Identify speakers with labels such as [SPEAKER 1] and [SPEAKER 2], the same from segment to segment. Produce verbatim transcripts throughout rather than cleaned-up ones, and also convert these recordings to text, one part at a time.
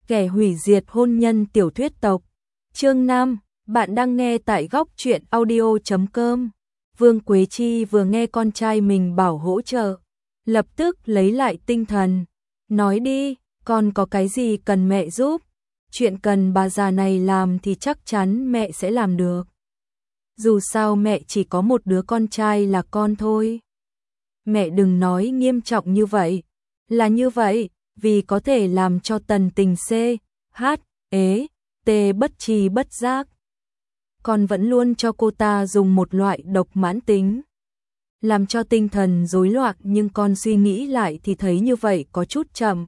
[SPEAKER 1] kẻ hủy diệt hôn nhân tiểu thuyết tộc. Chương năm, bạn đang nghe tại góc truyện audio chấm com. Vương Quế Chi vừa nghe con trai mình bảo hỗ trợ, lập tức lấy lại tinh thần. Nói đi, con có cái gì cần mẹ giúp? Chuyện cần bà già này làm thì chắc chắn mẹ sẽ làm được. Dù sao mẹ chỉ có một đứa con trai là con thôi. Mẹ đừng nói nghiêm trọng như vậy. Là như vậy, vì có thể làm cho Tần Tình C, H, ế, T bất tri bất giác. Con vẫn luôn cho cô ta dùng một loại độc mãn tính, làm cho tinh thần rối loạn, nhưng con suy nghĩ lại thì thấy như vậy có chút chậm.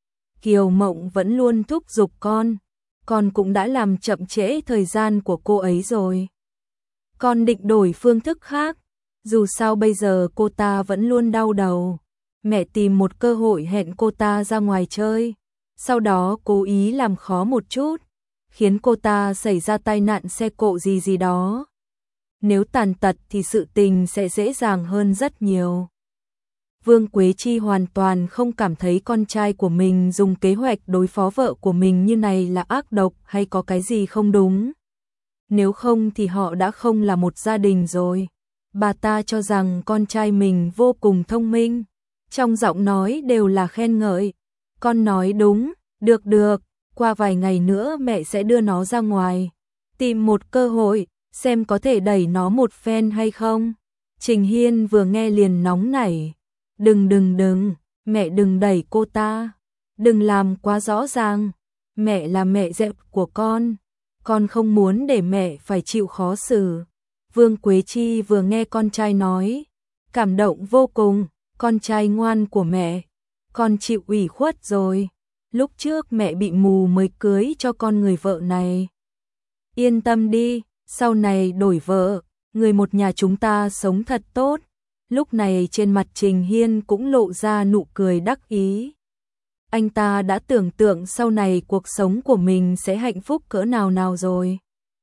[SPEAKER 1] Kiều Mộng vẫn luôn thúc giục con, con cũng đã làm chậm trễ thời gian của cô ấy rồi. Con định đổi phương thức khác, dù sao bây giờ cô ta vẫn luôn đau đầu. Mẹ tìm một cơ hội hẹn cô ta ra ngoài chơi, sau đó cố ý làm khó một chút, khiến cô ta xảy ra tai nạn xe cộ gì gì đó. Nếu tàn tật thì sự tình sẽ dễ dàng hơn rất nhiều. Vương Quế Chi hoàn toàn không cảm thấy con trai của mình dùng kế hoạch đối phó vợ của mình như này là ác độc hay có cái gì không đúng. Nếu không thì họ đã không là một gia đình rồi. Bà ta cho rằng con trai mình vô cùng thông minh, trong giọng nói đều là khen ngợi. Con nói đúng, được được, qua vài ngày nữa mẹ sẽ đưa nó ra ngoài, tìm một cơ hội, xem có thể đẩy nó một phen hay không. Trình Hiên vừa nghe liền nóng nảy. Đừng đừng đừng, mẹ đừng đẩy cô ta, đừng làm quá rõ ràng. Mẹ là mẹ dẹp của con, con không muốn để mẹ phải chịu khó xử. Vương Quế Chi vừa nghe con trai nói, cảm động vô cùng. Con trai ngoan của mẹ, con chịu ủy khuất rồi. Lúc trước mẹ bị mù mới cưới cho con người vợ này. Yên tâm đi, sau này đổi vợ, người một nhà chúng ta sống thật tốt. Lúc này trên mặt Trình Hiên cũng lộ ra nụ cười đắc ý. Anh ta đã tưởng tượng sau này cuộc sống của mình sẽ hạnh phúc cỡ nào nào rồi.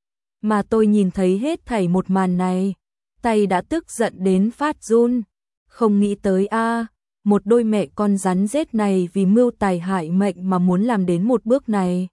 [SPEAKER 1] Mà tôi nhìn thấy hết thảy một màn này, tay đã tức giận đến phát run. Không nghĩ tới a, một đôi mẹ con rắn rết này vì mưu tài hại mệnh mà muốn làm đến một bước này.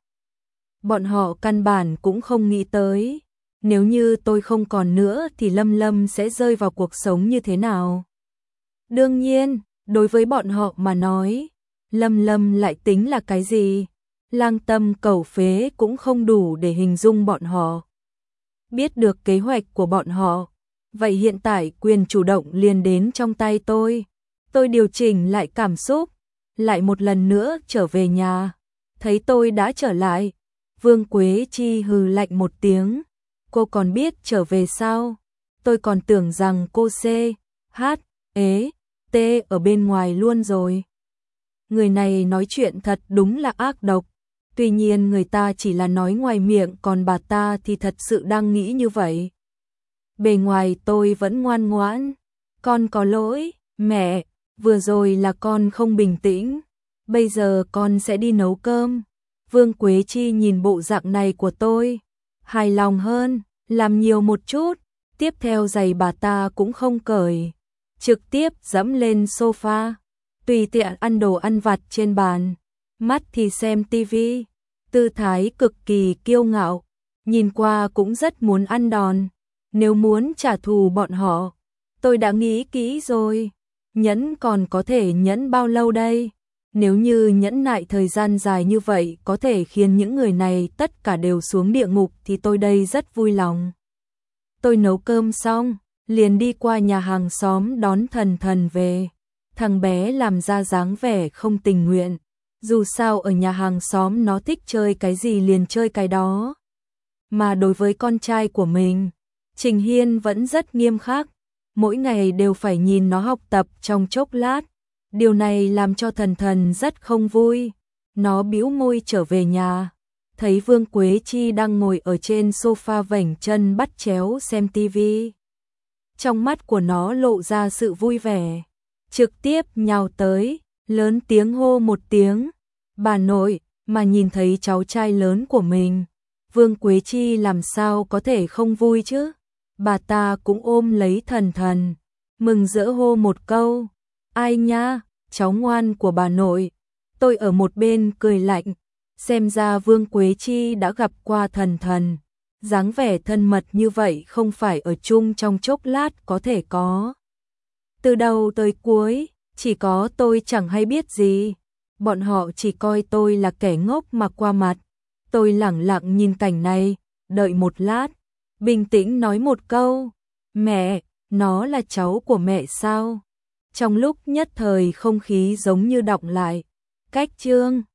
[SPEAKER 1] Bọn họ căn bản cũng không nghĩ tới, nếu như tôi không còn nữa thì Lâm Lâm sẽ rơi vào cuộc sống như thế nào. Đương nhiên, đối với bọn họ mà nói, Lâm Lâm lại tính là cái gì? Lang tâm cầu phế cũng không đủ để hình dung bọn họ. Biết được kế hoạch của bọn họ, vậy hiện tại quyền chủ động liền đến trong tay tôi. Tôi điều chỉnh lại cảm xúc, lại một lần nữa trở về nhà. Thấy tôi đã trở lại, Vương Quế Chi hừ lạnh một tiếng. Cô còn biết trở về sao? Tôi còn tưởng rằng cô C, H, ế, T ở bên ngoài luôn rồi. Người này nói chuyện thật đúng là ác độc. Tuy nhiên người ta chỉ là nói ngoài miệng, còn bà ta thì thật sự đang nghĩ như vậy. Bề ngoài tôi vẫn ngoan ngoãn. Con có lỗi, mẹ, vừa rồi là con không bình tĩnh. Bây giờ con sẽ đi nấu cơm. Vương Quế Chi nhìn bộ dạng này của tôi, hài lòng hơn, làm nhiều một chút. Tiếp theo giày bà ta cũng không cởi, trực tiếp dẫm lên sofa, tùy tiện ăn đồ ăn vặt trên bàn, mắt thì xem tivi, tư thái cực kỳ kiêu ngạo, nhìn qua cũng rất muốn ăn đòn. Nếu muốn trả thù bọn họ, tôi đã nghĩ kỹ rồi. Nhẫn còn có thể nhẫn bao lâu đây? Nếu như nhẫn nại thời gian dài như vậy có thể khiến những người này tất cả đều xuống địa ngục thì tôi đây rất vui lòng. Tôi nấu cơm xong, liền đi qua nhà hàng xóm đón Thần Thần về. Thằng bé làm ra dáng vẻ không tình nguyện. Dù sao ở nhà hàng xóm nó thích chơi cái gì liền chơi cái đó. Mà đối với con trai của mình, Trình Hiên vẫn rất nghiêm khắc. Mỗi ngày đều phải nhìn nó học tập trong chốc lát. Điều này làm cho Thần Thần rất không vui. Nó bĩu môi trở về nhà, thấy Vương Quế Chi đang ngồi ở trên sofa vểnh chân bắt chéo xem tivi. Trong mắt của nó lộ ra sự vui vẻ, trực tiếp nhào tới, lớn tiếng hô một tiếng, bà nội. Mà nhìn thấy cháu trai lớn của mình, Vương Quế Chi làm sao có thể không vui chứ. Bà ta cũng ôm lấy Thần Thần, mừng rỡ hô một câu, ai nha, cháu ngoan của bà nội. Tôi ở một bên cười lạnh, Xem ra Vương Quế Chi đã gặp qua Thần Thần, dáng vẻ thân mật như vậy không phải ở chung trong chốc lát có thể có. Từ đầu tới cuối, chỉ có tôi chẳng hay biết gì, bọn họ chỉ coi tôi là kẻ ngốc mà qua mặt. Tôi lẳng lặng nhìn cảnh này, đợi một lát, bình tĩnh nói một câu, mẹ, nó là cháu của mẹ sao? Trong lúc nhất thời không khí giống như đọng lại, cách chương